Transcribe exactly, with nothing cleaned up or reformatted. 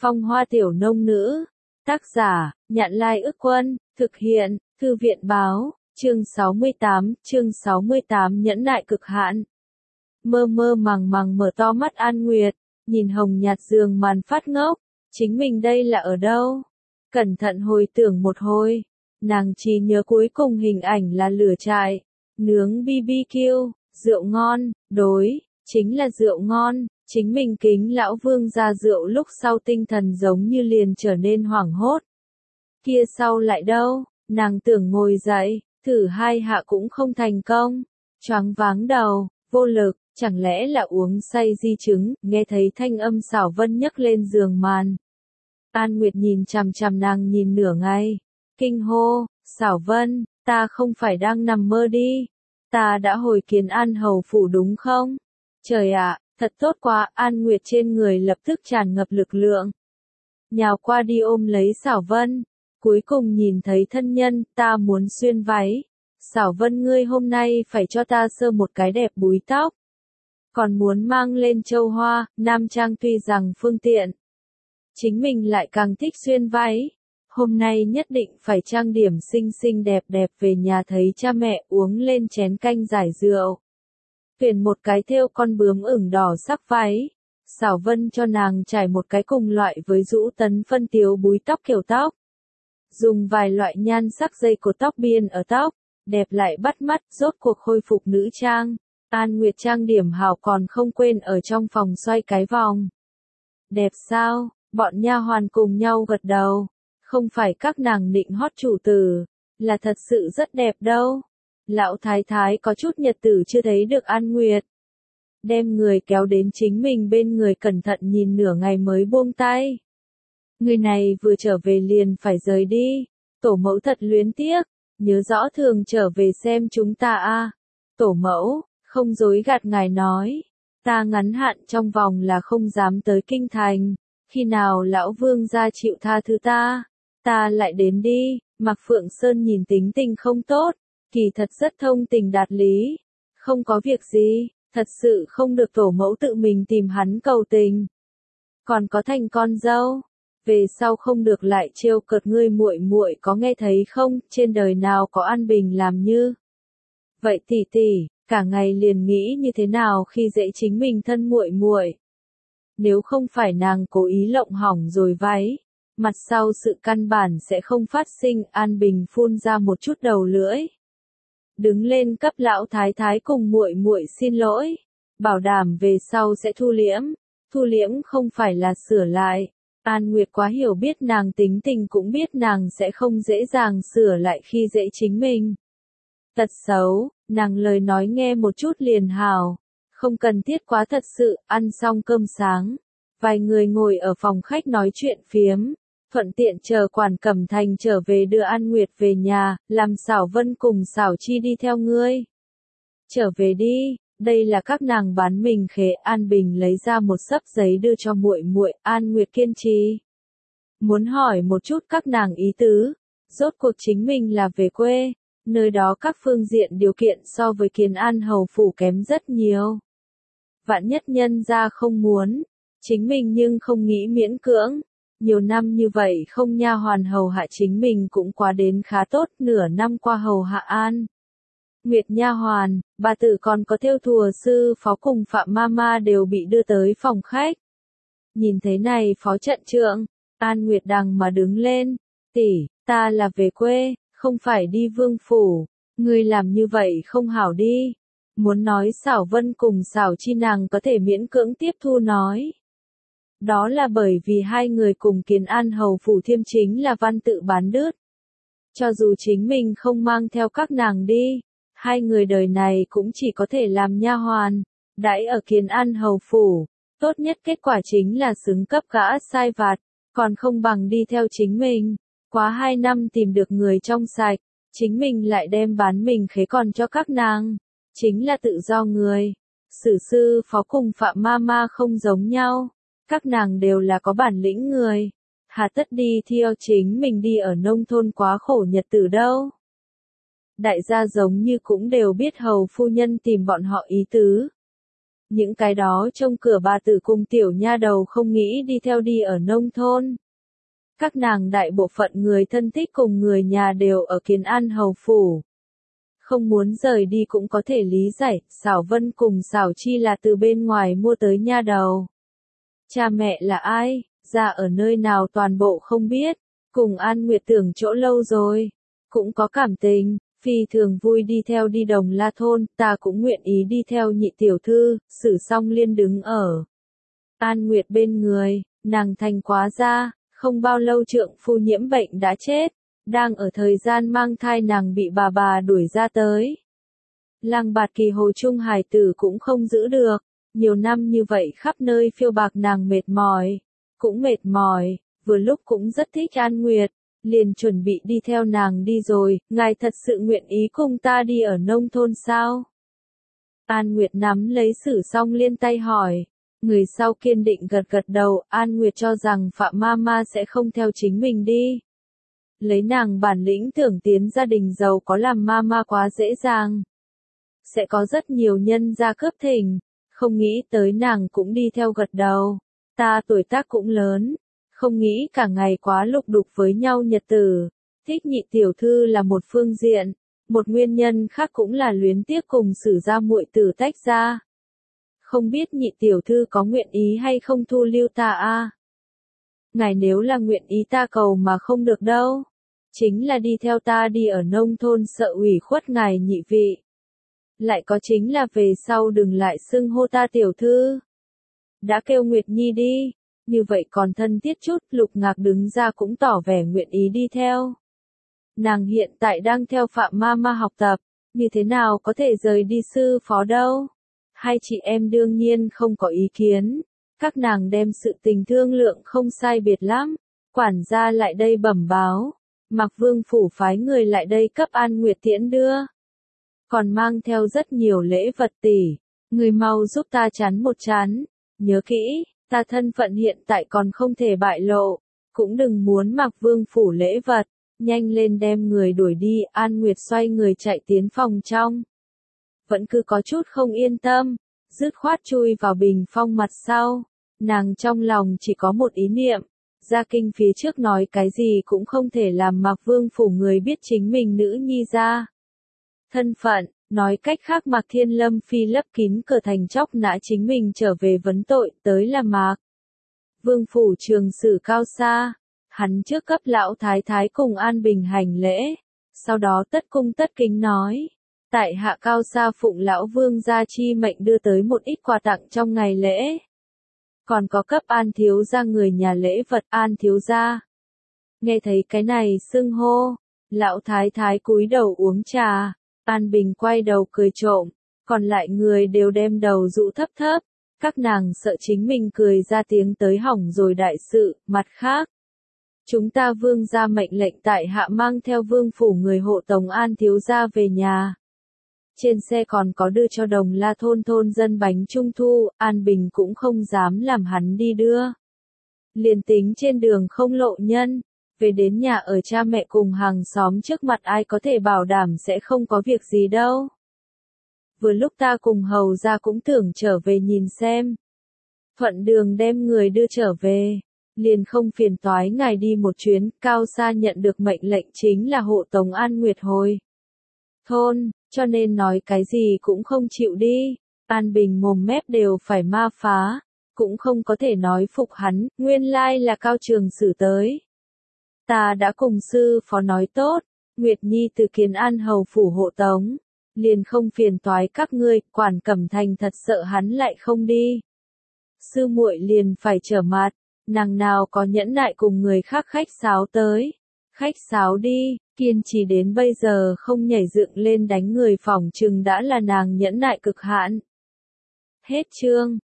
Phong Hoa Tiểu Nông Nữ. Tác giả, Nhạn Lai Ức Quân, thực hiện, Thư viện Báo, chương sáu mươi tám, chương sáu mươi tám nhẫn nại cực hạn. Mơ mơ màng màng mở to mắt An Nguyệt, nhìn hồng nhạt giường màn phát ngốc, chính mình đây là ở đâu? Cẩn thận hồi tưởng một hồi, nàng chỉ nhớ cuối cùng hình ảnh là lửa trại, nướng bi bi kiu, rượu ngon, đối, chính là rượu ngon. Chính mình kính lão vương ra rượu lúc sau tinh thần giống như liền trở nên hoảng hốt. Kia sau lại đâu, nàng tưởng ngồi dậy, thử hai hạ cũng không thành công. Choáng váng đầu, vô lực, chẳng lẽ là uống say di chứng, nghe thấy thanh âm Xảo Vân nhấc lên giường màn. An Nguyệt nhìn chằm chằm nàng nhìn nửa ngày, kinh hô, Xảo Vân, ta không phải đang nằm mơ đi, ta đã hồi Kiến An hầu phủ đúng không? Trời ạ! Thật tốt quá, An Nguyệt trên người lập tức tràn ngập lực lượng. Nhào qua đi ôm lấy Xảo Vân, cuối cùng nhìn thấy thân nhân, ta muốn xuyên váy. Xảo Vân ngươi hôm nay phải cho ta sơ một cái đẹp búi tóc. Còn muốn mang lên châu hoa, nam trang tuy rằng phương tiện. Chính mình lại càng thích xuyên váy. Hôm nay nhất định phải trang điểm xinh xinh đẹp đẹp về nhà thấy cha mẹ uống lên chén canh giải rượu. Tuyển một cái thêu con bướm ửng đỏ sắc váy. Xảo Vân cho nàng trải một cái cùng loại với rũ tấn phân tiếu búi tóc kiểu tóc. Dùng vài loại nhan sắc dây cột tóc biên ở tóc, đẹp lại bắt mắt, rốt cuộc khôi phục nữ trang. An Nguyệt trang điểm hảo còn không quên ở trong phòng xoay cái vòng. Đẹp sao? Bọn nha hoàn cùng nhau gật đầu. Không phải các nàng nịnh hót chủ tử, là thật sự rất đẹp đâu. Lão thái thái có chút nhật tử chưa thấy được An Nguyệt. Đem người kéo đến chính mình bên người cẩn thận nhìn nửa ngày mới buông tay. Người này vừa trở về liền phải rời đi. Tổ mẫu thật luyến tiếc, nhớ rõ thường trở về xem chúng ta a. Tổ mẫu, không dối gạt ngài nói. Ta ngắn hạn trong vòng là không dám tới kinh thành. Khi nào lão vương gia chịu tha thứ ta, ta lại đến đi. Mạc Phượng Sơn nhìn tính tình không tốt. Kỳ thật rất thông tình đạt lý. Không có việc gì, thật sự không được tổ mẫu tự mình tìm hắn cầu tình. Còn có thành con dâu, về sau không được lại trêu cợt ngươi muội muội có nghe thấy không, trên đời nào có an bình làm như. Vậy tỷ tỷ, cả ngày liền nghĩ như thế nào khi dễ chính mình thân muội muội. Nếu không phải nàng cố ý lộng hỏng rồi váy, mặt sau sự căn bản sẽ không phát sinh. An Bình phun ra một chút đầu lưỡi. Đứng lên cấp lão thái thái cùng muội muội xin lỗi, bảo đảm về sau sẽ thu liễm, thu liễm không phải là sửa lại. An Nguyệt quá hiểu biết nàng tính tình cũng biết nàng sẽ không dễ dàng sửa lại khi dễ chính mình. Tật xấu, nàng lời nói nghe một chút liền hào, không cần thiết quá thật sự. Ăn xong cơm sáng, vài người ngồi ở phòng khách nói chuyện phiếm. Thuận tiện chờ Quản Cẩm Thành trở về đưa An Nguyệt về nhà, làm Xảo Vân cùng Xảo Chi đi theo ngươi. Trở về đi, đây là các nàng bán mình khế. An Bình lấy ra một xấp giấy đưa cho muội muội. An Nguyệt kiên trì, muốn hỏi một chút các nàng ý tứ. Rốt cuộc chính mình là về quê, nơi đó các phương diện điều kiện so với Kiến An hầu phủ kém rất nhiều. Vạn nhất nhân ra không muốn, chính mình nhưng không nghĩ miễn cưỡng. Nhiều năm như vậy không nha hoàn hầu hạ chính mình cũng quá đến khá tốt, nửa năm qua hầu hạ An Nguyệt nha hoàn, bà tử còn có thêu thùa sư phó cùng Phạm Mama đều bị đưa tới phòng khách. Nhìn thấy này phó trận trưởng, An Nguyệt đằng mà đứng lên, tỷ, ta là về quê, không phải đi vương phủ, ngươi làm như vậy không hảo đi. Muốn nói Xảo Vân cùng Xảo Chi nàng có thể miễn cưỡng tiếp thu nói. Đó là bởi vì hai người cùng Kiến An hầu phủ thiêm chính là văn tự bán đứt. Cho dù chính mình không mang theo các nàng đi, hai người đời này cũng chỉ có thể làm nha hoàn, đãi ở Kiến An hầu phủ. Tốt nhất kết quả chính là xứng cấp gã sai vặt, còn không bằng đi theo chính mình. Quá hai năm tìm được người trong sạch, chính mình lại đem bán mình khế còn cho các nàng. Chính là tự do người. Sử sư phó cùng Phạm Mama không giống nhau. Các nàng đều là có bản lĩnh người. Hà tất đi theo chính mình đi ở nông thôn quá khổ nhật tử đâu. Đại gia giống như cũng đều biết hầu phu nhân tìm bọn họ ý tứ. những cái đó trông cửa bà tử cùng tiểu nha đầu không nghĩ đi theo đi ở nông thôn. Các nàng đại bộ phận người thân thích cùng người nhà đều ở Kiến An hầu phủ. Không muốn rời đi cũng có thể lý giải, Xảo Vân cùng Xảo Chi là từ bên ngoài mua tới nha đầu. Cha mẹ là ai, ra ở nơi nào toàn bộ không biết, cùng An Nguyệt tưởng chỗ lâu rồi, cũng có cảm tình, phi thường vui đi theo đi Đồng La thôn, ta cũng nguyện ý đi theo nhị tiểu thư, Sử Song Liên đứng ở An Nguyệt bên người, nàng thành quá gia, không bao lâu trượng phu nhiễm bệnh đã chết, đang ở thời gian mang thai nàng bị bà bà đuổi ra tới. Lăng Bạt Kỳ hồi trung hài tử cũng không giữ được, nhiều năm như vậy khắp nơi phiêu bạc nàng mệt mỏi, cũng mệt mỏi, vừa lúc cũng rất thích An Nguyệt, liền chuẩn bị đi theo nàng đi rồi, ngài thật sự nguyện ý cùng ta đi ở nông thôn sao? An Nguyệt nắm lấy Sử Song Liên tay hỏi. Người sau kiên định gật gật đầu, An Nguyệt cho rằng Phạm Mama sẽ không theo chính mình đi. Lấy nàng bản lĩnh tưởng tiến gia đình giàu có làm Mama quá dễ dàng. Sẽ có rất nhiều nhân gia cướp thỉnh, không nghĩ tới nàng cũng đi theo gật đầu. Ta tuổi tác cũng lớn, không nghĩ cả ngày quá lục đục với nhau nhật tử. Thích nhị tiểu thư là một phương diện, một nguyên nhân khác cũng là luyến tiếc cùng Sử gia muội tử tách ra. Không biết nhị tiểu thư có nguyện ý hay không thu lưu ta a? Ngài nếu là nguyện ý ta cầu mà không được đâu. Chính là đi theo ta đi ở nông thôn sợ ủy khuất ngài nhị vị. Lại có chính là về sau đừng lại xưng hô ta tiểu thư. Đã kêu Nguyệt Nhi đi, như vậy còn thân thiết chút, Lục Ngạc đứng ra cũng tỏ vẻ nguyện ý đi theo. Nàng hiện tại đang theo Phạm Mama học tập, như thế nào có thể rời đi sư phó đâu. Hai chị em đương nhiên không có ý kiến, các nàng đem sự tình thương lượng không sai biệt lắm, quản gia lại đây bẩm báo, Mạc Vương phủ phái người lại đây cấp An Nguyệt tiễn đưa. Còn mang theo rất nhiều lễ vật tỷ, người mau giúp ta chắn một chắn, nhớ kỹ, ta thân phận hiện tại còn không thể bại lộ, cũng đừng muốn Mạc Vương phủ lễ vật, nhanh lên đem người đuổi đi, An Nguyệt xoay người chạy tiến phòng trong. Vẫn cứ có chút không yên tâm, dứt khoát chui vào bình phong mặt sau, nàng trong lòng chỉ có một ý niệm, ra kinh phía trước nói cái gì cũng không thể làm Mạc Vương phủ người biết chính mình nữ nhi ra. Thân phận, nói cách khác Mạc Thiên Lâm phi lấp kín cửa thành chóc nã chính mình trở về vấn tội, tới là Mạc Vương phủ trường sử cao xa, hắn trước cấp lão thái thái cùng An Bình hành lễ, sau đó tất cung tất kính nói. Tại hạ cao xa phụng lão vương gia chi mệnh đưa tới một ít quà tặng trong ngày lễ. Còn có cấp An thiếu gia người nhà lễ vật An thiếu gia. Nghe thấy cái này xưng hô, lão thái thái cúi đầu uống trà, An Bình quay đầu cười trộm, còn lại người đều đem đầu dụ thấp thấp, các nàng sợ chính mình cười ra tiếng tới hỏng rồi đại sự, mặt khác. Chúng ta vương gia mệnh lệnh tại hạ mang theo vương phủ người hộ tống An thiếu gia về nhà. Trên xe còn có đưa cho Đồng La thôn thôn dân bánh trung thu, An Bình cũng không dám làm hắn đi đưa. Liền tính trên đường không lộ nhân, về đến nhà ở cha mẹ cùng hàng xóm trước mặt ai có thể bảo đảm sẽ không có việc gì đâu. Vừa lúc ta cùng hầu ra cũng tưởng trở về nhìn xem. Thuận đường đem người đưa trở về, liền không phiền toái ngài đi một chuyến, cao xa nhận được mệnh lệnh chính là hộ tống An Nguyệt hồi thôn, cho nên nói cái gì cũng không chịu đi, An Bình mồm mép đều phải ma phá, cũng không có thể nói phục hắn, nguyên lai là Cao Trường Sử tới. Ta đã cùng sư phó nói tốt, Nguyệt Nhi từ Kiến An hầu phủ hộ tống, liền không phiền toái các ngươi, Quản Cẩm Thành thật sợ hắn lại không đi. Sư muội liền phải trở mặt, nàng nào có nhẫn nại cùng người khác khách sáo tới. Khách sáo đi, kiên trì đến bây giờ không nhảy dựng lên đánh người phỏng chừng đã là nàng nhẫn nại cực hạn. Hết chương.